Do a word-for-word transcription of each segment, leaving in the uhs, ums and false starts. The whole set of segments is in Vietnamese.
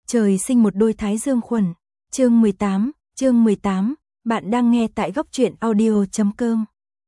Trời sinh một đôi thái dương khuẩn. Chương mười tám, chương mười tám, bạn đang nghe tại góc truyện audio chấm com.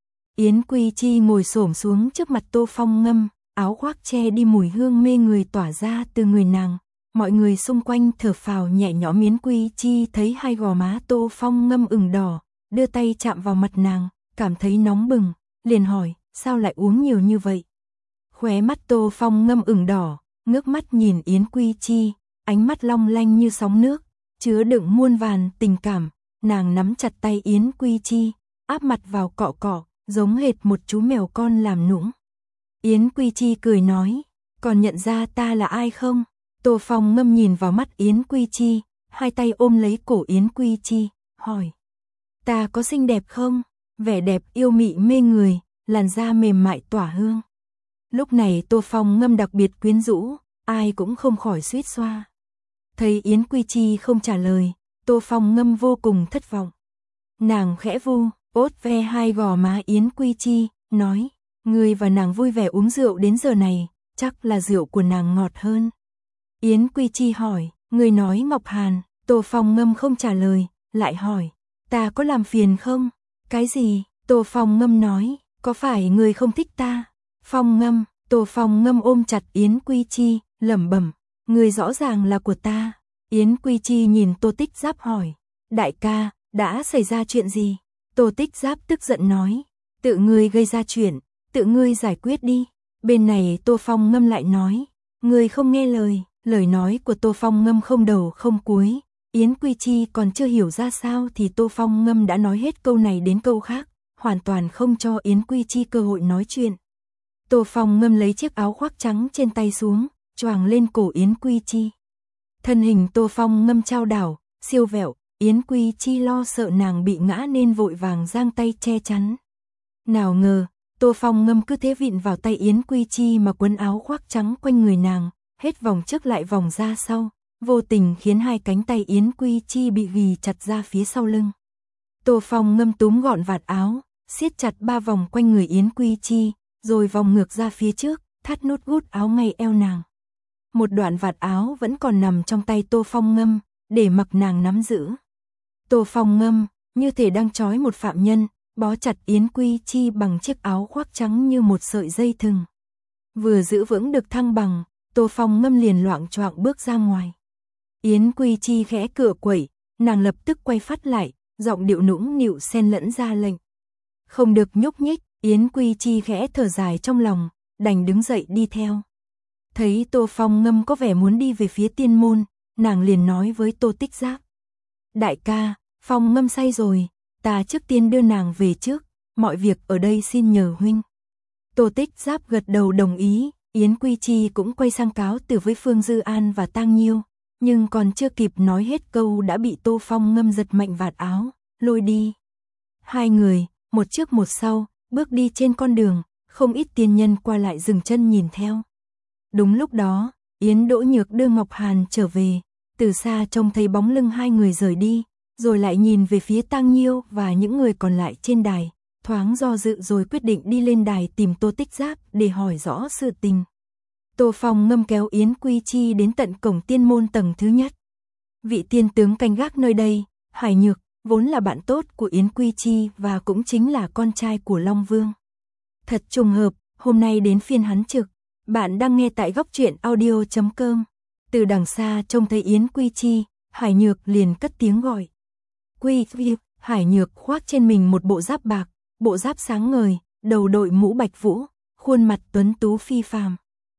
Yến Quy Chi ngồi xổm xuống trước mặt Tô Phong Ngâm, áo khoác che đi mùi hương mê người tỏa ra từ người nàng. Mọi người xung quanh thở phào nhẹ nhõm. Yến Quy Chi thấy hai gò má Tô Phong Ngâm ửng đỏ, đưa tay chạm vào mặt nàng, cảm thấy nóng bừng, liền hỏi, sao lại uống nhiều như vậy? Khóe mắt Tô Phong Ngâm ửng đỏ, ngước mắt nhìn Yến Quy Chi, ánh mắt long lanh như sóng nước, chứa đựng muôn vàn tình cảm. Nàng nắm chặt tay Yến Quy Chi, áp mặt vào cọ cọ, giống hệt một chú mèo con làm nũng. Yến Quy Chi cười nói, còn nhận ra ta là ai không? Tô Phong Ngâm nhìn vào mắt Yến Quy Chi, hai tay ôm lấy cổ Yến Quy Chi, hỏi, ta có xinh đẹp không? Vẻ đẹp yêu mị mê người, làn da mềm mại tỏa hương. Lúc này Tô Phong Ngâm đặc biệt quyến rũ, ai cũng không khỏi suýt xoa. Thấy Yến Quy Chi không trả lời, Tô Phong Ngâm vô cùng thất vọng. Nàng khẽ vu, ốt ve hai gò má Yến Quy Chi, nói, ngươi và nàng vui vẻ uống rượu đến giờ này, chắc là rượu của nàng ngọt hơn. Yến Quy Chi hỏi, ngươi nói Ngọc Hàn? Tô Phong Ngâm không trả lời, lại hỏi, ta có làm phiền không? Cái gì? Tô Phong Ngâm nói, có phải ngươi không thích ta? Phong Ngâm, Tô Phong Ngâm ôm chặt Yến Quy Chi, lẩm bẩm, ngươi rõ ràng là của ta. Yến Quy Chi nhìn Tô Tích Giáp hỏi, đại ca, đã xảy ra chuyện gì? Tô Tích Giáp tức giận nói, tự ngươi gây ra chuyện, tự ngươi giải quyết đi. Bên này Tô Phong Ngâm lại nói, ngươi không nghe lời. Lời nói của Tô Phong Ngâm không đầu không cuối, Yến Quy Chi còn chưa hiểu ra sao thì Tô Phong Ngâm đã nói hết câu này đến câu khác, hoàn toàn không cho Yến Quy Chi cơ hội nói chuyện. Tô Phong Ngâm lấy chiếc áo khoác trắng trên tay xuống, choàng lên cổ Yến Quy Chi. Thân hình Tô Phong Ngâm trao đảo, siêu vẹo, Yến Quy Chi lo sợ nàng bị ngã nên vội vàng giang tay che chắn. Nào ngờ, Tô Phong Ngâm cứ thế vịn vào tay Yến Quy Chi mà quấn áo khoác trắng quanh người nàng, hết vòng trước lại vòng ra sau, vô tình khiến hai cánh tay Yến Quy Chi bị ghì chặt ra phía sau lưng. Tô Phong Ngâm túm gọn vạt áo, siết chặt ba vòng quanh người Yến Quy Chi, rồi vòng ngược ra phía trước, thắt nút gút áo ngay eo nàng. Một đoạn vạt áo vẫn còn nằm trong tay Tô Phong Ngâm, để mặc nàng nắm giữ. Tô Phong Ngâm, như thể đang trói một phạm nhân, bó chặt Yến Quy Chi bằng chiếc áo khoác trắng như một sợi dây thừng. Vừa giữ vững được thăng bằng, Tô Phong Ngâm liền loạng choạng bước ra ngoài. Yến Quy Chi khẽ cựa quẩy, nàng lập tức quay phát lại, giọng điệu nũng nịu xen lẫn ra lệnh. Không được nhúc nhích. Yến Quy Chi khẽ thở dài trong lòng, đành đứng dậy đi theo. Thấy Tô Phong Ngâm có vẻ muốn đi về phía tiên môn, nàng liền nói với Tô Tích Giáp, đại ca, Phong Ngâm say rồi, ta trước tiên đưa nàng về trước, mọi việc ở đây xin nhờ huynh. Tô Tích Giáp gật đầu đồng ý. Yến Quy Chi cũng quay sang cáo từ với Phương Dư An và Tang Nhiêu, nhưng còn chưa kịp nói hết câu đã bị Tô Phong Ngâm giật mạnh vạt áo, lôi đi. Hai người, một trước một sau, bước đi trên con đường, không ít tiên nhân qua lại dừng chân nhìn theo. Đúng lúc đó, Yến Đỗ Nhược đưa Ngọc Hàn trở về, từ xa trông thấy bóng lưng hai người rời đi, rồi lại nhìn về phía Tang Nhiêu và những người còn lại trên đài. Thoáng do dự rồi quyết định đi lên đài tìm Tô Tích Giáp để hỏi rõ sự tình. Tô Phong Ngâm kéo Yến Quy Chi đến tận cổng tiên môn tầng thứ nhất. Vị tiên tướng canh gác nơi đây, Hải Nhược, vốn là bạn tốt của Yến Quy Chi và cũng chính là con trai của Long Vương. Thật trùng hợp, hôm nay đến phiên hắn trực. Bạn đang nghe tại góc truyện audio chấm com. Từ đằng xa trông thấy Yến Quy Chi, Hải Nhược liền cất tiếng gọi. Quy Quy. Hải Nhược khoác trên mình một bộ giáp bạc, bộ giáp sáng ngời, đầu đội mũ bạch vũ, khuôn mặt tuấn tú phi phàm.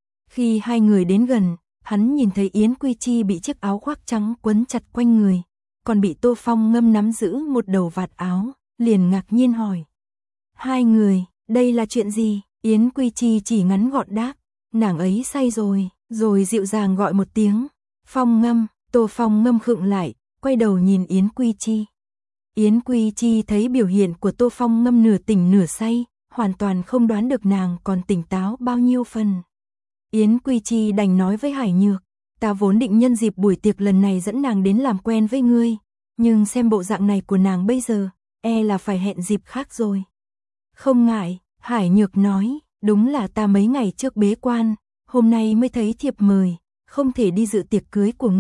Khi hai người đến gần, hắn nhìn thấy Yến Quy Chi bị chiếc áo khoác trắng quấn chặt quanh người, còn bị Tô Phong Ngâm nắm giữ một đầu vạt áo, liền ngạc nhiên hỏi. Hai người, đây là chuyện gì? Yến Quy Chi chỉ ngắn gọn đáp, nàng ấy say rồi, rồi dịu dàng gọi một tiếng. Phong Ngâm. Tô Phong Ngâm khựng lại, quay đầu nhìn Yến Quy Chi. Yến Quy Chi thấy biểu hiện của Tô Phong Ngâm nửa tỉnh nửa say, hoàn toàn không đoán được nàng còn tỉnh táo bao nhiêu phần. Yến Quy Chi đành nói với Hải Nhược, ta vốn định nhân dịp buổi tiệc lần này dẫn nàng đến làm quen với ngươi, nhưng xem bộ dạng này của nàng bây giờ, e là phải hẹn dịp khác rồi. Không ngại, Hải Nhược nói, đúng là ta mấy ngày trước bế quan, hôm nay mới thấy thiệp mời, không thể đi dự tiệc cưới của ngươi,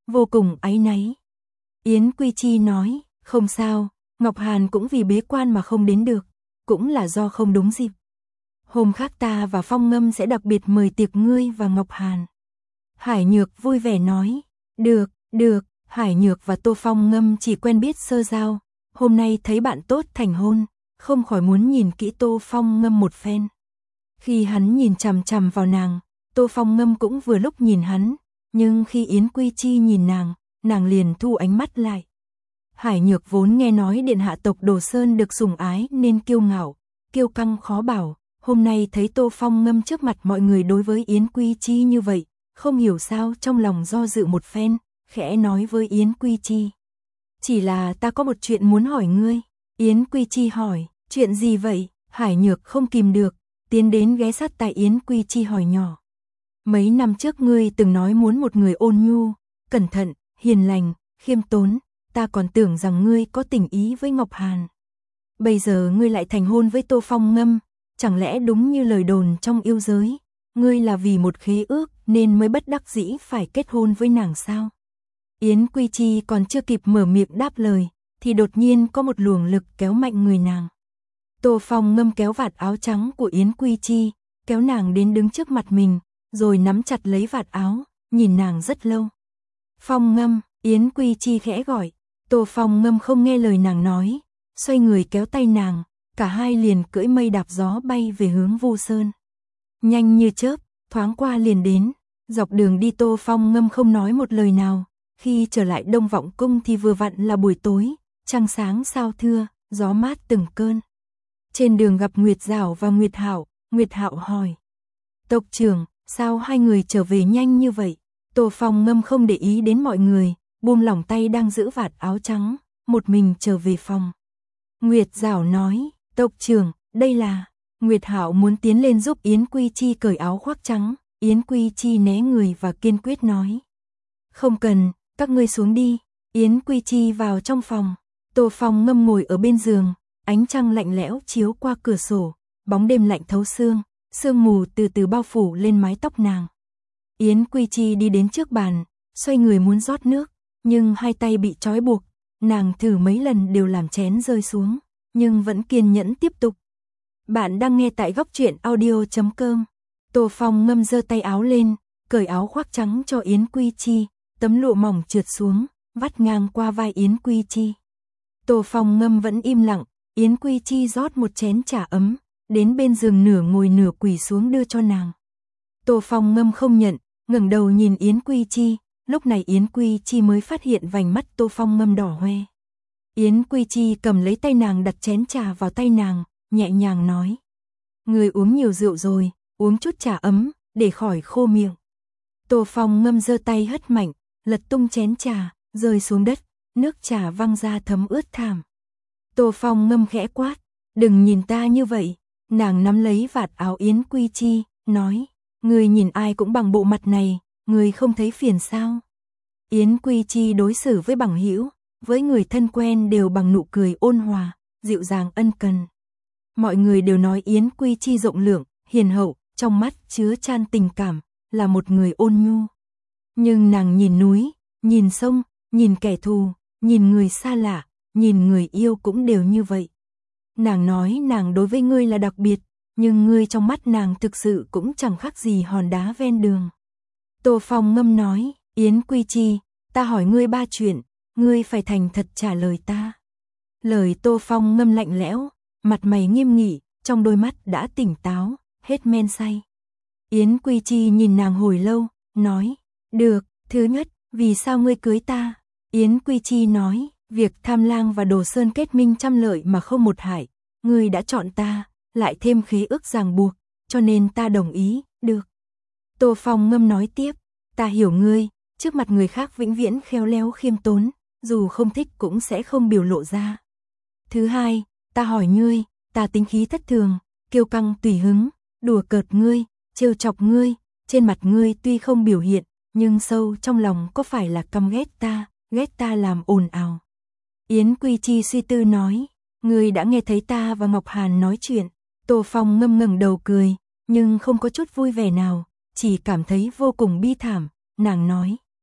vô cùng áy náy. Yến Quy Chi nói, không sao, Ngọc Hàn cũng vì bế quan mà không đến được, cũng là do không đúng dịp. Hôm khác ta và Phong Ngâm sẽ đặc biệt mời tiệc ngươi và Ngọc Hàn. Hải Nhược vui vẻ nói, được, được, Hải Nhược và Tô Phong Ngâm chỉ quen biết sơ giao, hôm nay thấy bạn tốt thành hôn, không khỏi muốn nhìn kỹ Tô Phong Ngâm một phen. Khi hắn nhìn chằm chằm vào nàng, Tô Phong Ngâm cũng vừa lúc nhìn hắn, nhưng khi Yến Quy Chi nhìn nàng, nàng liền thu ánh mắt lại. Hải Nhược vốn nghe nói điện hạ tộc Đồ Sơn được sủng ái nên kiêu ngạo, kiêu căng khó bảo, hôm nay thấy Tô Phong Ngâm trước mặt mọi người đối với Yến Quy Chi như vậy, không hiểu sao trong lòng do dự một phen, khẽ nói với Yến Quy Chi. Chỉ là ta có một chuyện muốn hỏi ngươi. Yến Quy Chi hỏi, chuyện gì vậy? Hải Nhược không kìm được, tiến đến ghé sát tai Yến Quy Chi hỏi nhỏ. Mấy năm trước ngươi từng nói muốn một người ôn nhu, cẩn thận, hiền lành, khiêm tốn, ta còn tưởng rằng ngươi có tình ý với Ngọc Hàn. Bây giờ ngươi lại thành hôn với Tô Phong Ngâm, chẳng lẽ đúng như lời đồn trong yêu giới, ngươi là vì một khế ước nên mới bất đắc dĩ phải kết hôn với nàng sao? Yến Quy Chi còn chưa kịp mở miệng đáp lời, thì đột nhiên có một luồng lực kéo mạnh người nàng. Tô Phong Ngâm kéo vạt áo trắng của Yến Quy Chi, kéo nàng đến đứng trước mặt mình, rồi nắm chặt lấy vạt áo, nhìn nàng rất lâu. Phong Ngâm, Yến Quy Chi khẽ gọi, Tô Phong Ngâm không nghe lời nàng nói, xoay người kéo tay nàng, cả hai liền cưỡi mây đạp gió bay về hướng Vu Sơn. Nhanh như chớp, thoáng qua liền đến, dọc đường đi Tô Phong Ngâm không nói một lời nào, khi trở lại Đông Vọng Cung thì vừa vặn là buổi tối, trăng sáng sao thưa, gió mát từng cơn. Trên đường gặp Nguyệt Giảo và Nguyệt Hạo, Nguyệt Hạo hỏi: "Tộc trưởng, sao hai người trở về nhanh như vậy?" Tô Phong Ngâm không để ý đến mọi người, buông lỏng tay đang giữ vạt áo trắng, một mình trở về phòng. Nguyệt Giảo nói: "Tộc trưởng, đây là..." Nguyệt Hạo muốn tiến lên giúp Yến Quy Chi cởi áo khoác trắng, Yến Quy Chi né người và kiên quyết nói: "Không cần, các ngươi xuống đi." Yến Quy Chi vào trong phòng, Tô Phong Ngâm ngồi ở bên giường, ánh trăng lạnh lẽo chiếu qua cửa sổ, bóng đêm lạnh thấu xương, sương mù từ từ bao phủ lên mái tóc nàng. Yến Quy Chi đi đến trước bàn, xoay người muốn rót nước, nhưng hai tay bị trói buộc, nàng thử mấy lần đều làm chén rơi xuống, nhưng vẫn kiên nhẫn tiếp tục. Bạn đang nghe tại góc truyện audio chấm com. Tô Phong Ngâm giơ tay áo lên, cởi áo khoác trắng cho Yến Quy Chi, tấm lụa mỏng trượt xuống, vắt ngang qua vai Yến Quy Chi. Tô Phong Ngâm vẫn im lặng, Yến Quy Chi rót một chén trà ấm, đến bên giường nửa ngồi nửa quỳ xuống đưa cho nàng. Tô Phong Ngâm không nhận, ngẩng đầu nhìn Yến Quy Chi, lúc này Yến Quy Chi mới phát hiện vành mắt Tô Phong Ngâm đỏ hoe. Yến Quy Chi cầm lấy tay nàng đặt chén trà vào tay nàng, nhẹ nhàng nói: "Người uống nhiều rượu rồi, uống chút trà ấm, để khỏi khô miệng." Tô Phong Ngâm giơ tay hất mạnh, lật tung chén trà, rơi xuống đất, nước trà văng ra thấm ướt thảm. Tô Phong Ngâm khẽ quát: "Đừng nhìn ta như vậy." Nàng nắm lấy vạt áo Yến Quy Chi, nói: "Người nhìn ai cũng bằng bộ mặt này, người không thấy phiền sao?" Yến Quy Chi đối xử với bằng hữu, với người thân quen đều bằng nụ cười ôn hòa, dịu dàng ân cần. Mọi người đều nói Yến Quy Chi rộng lượng, hiền hậu, trong mắt chứa chan tình cảm, là một người ôn nhu. Nhưng nàng nhìn núi, nhìn sông, nhìn kẻ thù, nhìn người xa lạ, nhìn người yêu cũng đều như vậy. Nàng nói nàng đối với ngươi là đặc biệt, nhưng ngươi trong mắt nàng thực sự cũng chẳng khác gì hòn đá ven đường. Tô Phong Ngâm nói: "Yến Quy Chi, ta hỏi ngươi ba chuyện, ngươi phải thành thật trả lời ta." Lời Tô Phong Ngâm lạnh lẽo, mặt mày nghiêm nghị, trong đôi mắt đã tỉnh táo, hết men say. Yến Quy Chi nhìn nàng hồi lâu, nói: "Được, thứ nhất, vì sao ngươi cưới ta?" Yến Quy Chi nói: "Việc Tham Lang và Đồ Sơn kết minh trăm lợi mà không một hại, ngươi đã chọn ta, lại thêm khế ước ràng buộc, cho nên ta đồng ý." "Được." Tô Phong Ngâm nói tiếp: "Ta hiểu ngươi, trước mặt người khác vĩnh viễn khéo léo khiêm tốn, dù không thích cũng sẽ không biểu lộ ra. Thứ hai, ta hỏi ngươi, ta tính khí thất thường, kiêu căng tùy hứng, đùa cợt ngươi, trêu chọc ngươi, trên mặt ngươi tuy không biểu hiện, nhưng sâu trong lòng có phải là căm ghét ta, ghét ta làm ồn ào?" Yến Quy Chi suy tư nói: "Ngươi đã nghe thấy ta và Ngọc Hàn nói chuyện." Tô Phong Ngâm ngẩng đầu cười, nhưng không có chút vui vẻ nào, chỉ cảm thấy vô cùng bi thảm, nàng nói: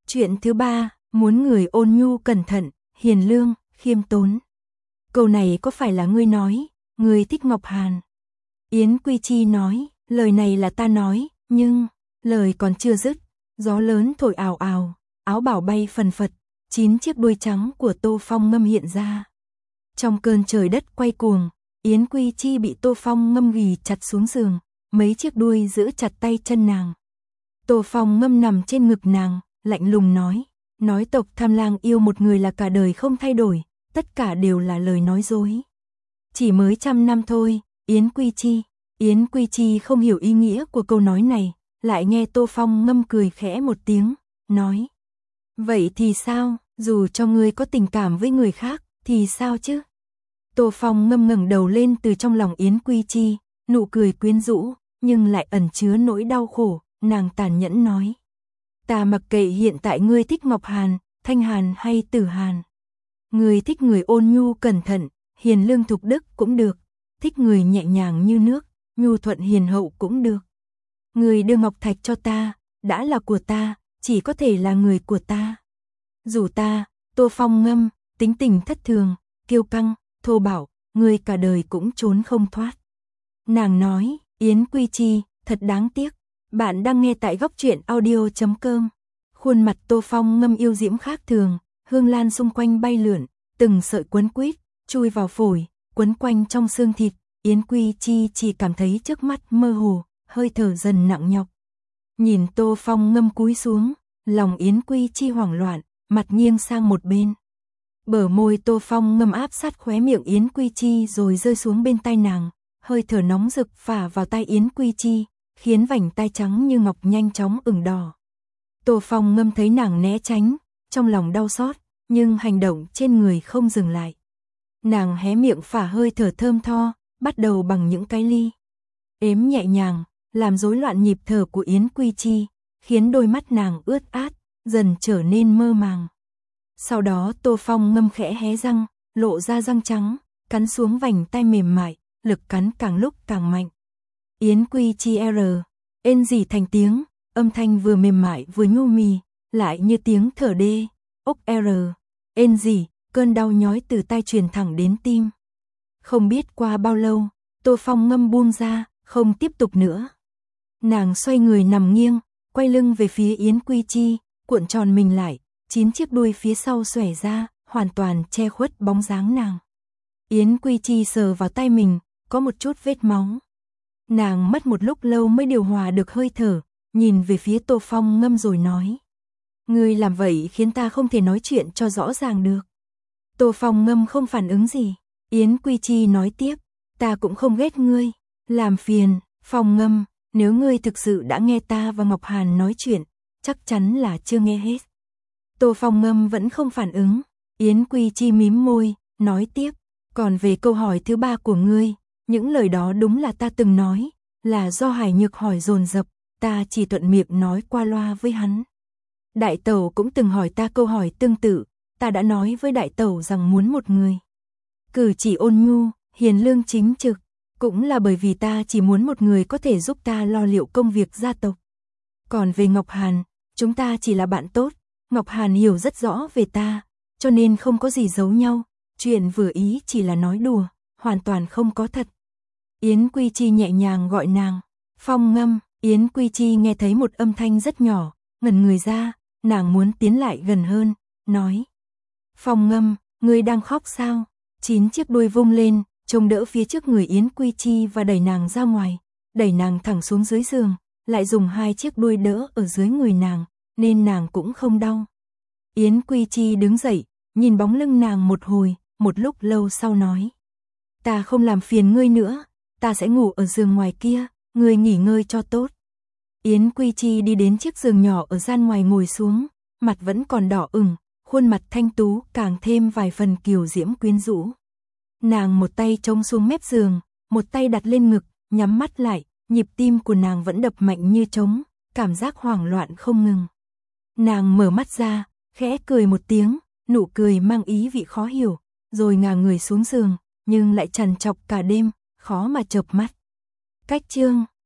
Chuyện thứ ba, muốn người ôn nhu cẩn thận, hiền lương, khiêm tốn. Câu này có phải là ngươi nói, ngươi thích Ngọc Hàn? Yến Quy Chi nói, lời này là ta nói, nhưng, lời còn chưa dứt, gió lớn thổi ào ào, áo bảo bay phần phật, chín chiếc đuôi trắng của Tô Phong Ngâm hiện ra. Trong cơn trời đất quay cuồng, Yến Quy Chi bị Tô Phong Ngâm ghì chặt xuống giường, mấy chiếc đuôi giữ chặt tay chân nàng. Tô Phong Ngâm nằm trên ngực nàng, lạnh lùng nói, nói tộc Tham Lang yêu một người là cả đời không thay đổi, tất cả đều là lời nói dối. Chỉ mới trăm năm thôi, Yến Quy Chi. Yến Quy Chi không hiểu ý nghĩa của câu nói này, lại nghe Tô Phong Ngâm cười khẽ một tiếng, nói. Vậy thì sao, dù cho ngươi có tình cảm với người khác, thì sao chứ? Tô Phong Ngâm ngẩng đầu lên từ trong lòng Yến Quy Chi, nụ cười quyến rũ, nhưng lại ẩn chứa nỗi đau khổ, nàng tàn nhẫn nói. Ta mặc kệ hiện tại ngươi thích Ngọc Hàn, Thanh Hàn hay Tử Hàn. Ngươi thích người ôn nhu cẩn thận, hiền lương thục đức cũng được, thích người nhẹ nhàng như nước, nhu thuận hiền hậu cũng được. Ngươi đưa ngọc thạch cho ta, đã là của ta, chỉ có thể là người của ta. Dù ta, Tô Phong Ngâm, tính tình thất thường, kiêu căng, thô bạo, ngươi cả đời cũng trốn không thoát. Nàng nói, Yến Quy Chi, thật đáng tiếc. Bạn đang nghe tại góc truyện audio chấm com. Khuôn mặt Tô Phong Ngâm yêu diễm khác thường, hương lan xung quanh bay lượn, từng sợi quấn quýt, chui vào phổi, quấn quanh trong xương thịt. Yến Quy Chi chỉ cảm thấy trước mắt mơ hồ, hơi thở dần nặng nhọc. Nhìn Tô Phong Ngâm cúi xuống, lòng Yến Quy Chi hoảng loạn, mặt nghiêng sang một bên. Bờ môi Tô Phong Ngâm áp sát khóe miệng Yến Quy Chi rồi rơi xuống bên tai nàng, hơi thở nóng rực phả vào tai Yến Quy Chi, khiến vành tai trắng như ngọc nhanh chóng ửng đỏ. Tô Phong Ngâm thấy nàng né tránh, trong lòng đau xót, nhưng hành động trên người không dừng lại. Nàng hé miệng phả hơi thở thơm tho, bắt đầu bằng những cái ly ếm nhẹ nhàng, làm rối loạn nhịp thở của Yến Quy Chi, khiến đôi mắt nàng ướt át, dần trở nên mơ màng. Sau đó Tô Phong Ngâm khẽ hé răng, lộ ra răng trắng, cắn xuống vành tai mềm mại, lực cắn càng lúc càng mạnh. Yến Quy Chi R, ên rỉ thành tiếng, âm thanh vừa mềm mại vừa nhu mì, lại như tiếng thở đê, ốc R, ên rỉ, cơn đau nhói từ tai truyền thẳng đến tim. Không biết qua bao lâu, Tô Phong Ngâm buông ra, không tiếp tục nữa. Nàng xoay người nằm nghiêng, quay lưng về phía Yến Quy Chi, cuộn tròn mình lại, chín chiếc đuôi phía sau xòe ra, hoàn toàn che khuất bóng dáng nàng. Yến Quy Chi sờ vào tay mình, có một chút vết máu. Nàng mất một lúc lâu mới điều hòa được hơi thở, nhìn về phía Tô Phong Ngâm rồi nói. Ngươi làm vậy khiến ta không thể nói chuyện cho rõ ràng được. Tô Phong Ngâm không phản ứng gì. Yến Quy Chi nói tiếp, ta cũng không ghét ngươi, làm phiền, Phong Ngâm, nếu ngươi thực sự đã nghe ta và Ngọc Hàn nói chuyện, chắc chắn là chưa nghe hết. Tô Phong Ngâm vẫn không phản ứng, Yến Quy Chi mím môi, nói tiếp, còn về câu hỏi thứ ba của ngươi, những lời đó đúng là ta từng nói, là do Hải Nhược hỏi dồn dập, ta chỉ thuận miệng nói qua loa với hắn. Đại Tẩu cũng từng hỏi ta câu hỏi tương tự, ta đã nói với Đại Tẩu rằng muốn một người cử chỉ ôn nhu, hiền lương chính trực, cũng là bởi vì ta chỉ muốn một người có thể giúp ta lo liệu công việc gia tộc. Còn về Ngọc Hàn, chúng ta chỉ là bạn tốt, Ngọc Hàn hiểu rất rõ về ta, cho nên không có gì giấu nhau, chuyện vừa ý chỉ là nói đùa, hoàn toàn không có thật. Yến Quy Chi nhẹ nhàng gọi nàng, Phong Ngâm. Yến Quy Chi nghe thấy một âm thanh rất nhỏ, ngẩn người ra, nàng muốn tiến lại gần hơn, nói. Phong Ngâm, ngươi đang khóc sao? Chín chiếc đuôi vung lên, trông đỡ phía trước người Yến Quy Chi và đẩy nàng ra ngoài, đẩy nàng thẳng xuống dưới giường, lại dùng hai chiếc đuôi đỡ ở dưới người nàng, nên nàng cũng không đau. Yến Quy Chi đứng dậy, nhìn bóng lưng nàng một hồi, một lúc lâu sau nói. Ta không làm phiền ngươi nữa, ta sẽ ngủ ở giường ngoài kia, ngươi nghỉ ngơi cho tốt. Yến Quy Chi đi đến chiếc giường nhỏ ở gian ngoài ngồi xuống, mặt vẫn còn đỏ ửng, khuôn mặt thanh tú càng thêm vài phần kiều diễm quyến rũ. Nàng một tay chống xuống mép giường, một tay đặt lên ngực, nhắm mắt lại, nhịp tim của nàng vẫn đập mạnh như trống, cảm giác hoảng loạn không ngừng. Nàng mở mắt ra, khẽ cười một tiếng, nụ cười mang ý vị khó hiểu, rồi ngả người xuống giường, nhưng lại trằn trọc cả đêm, khó mà chợp mắt. Cách chương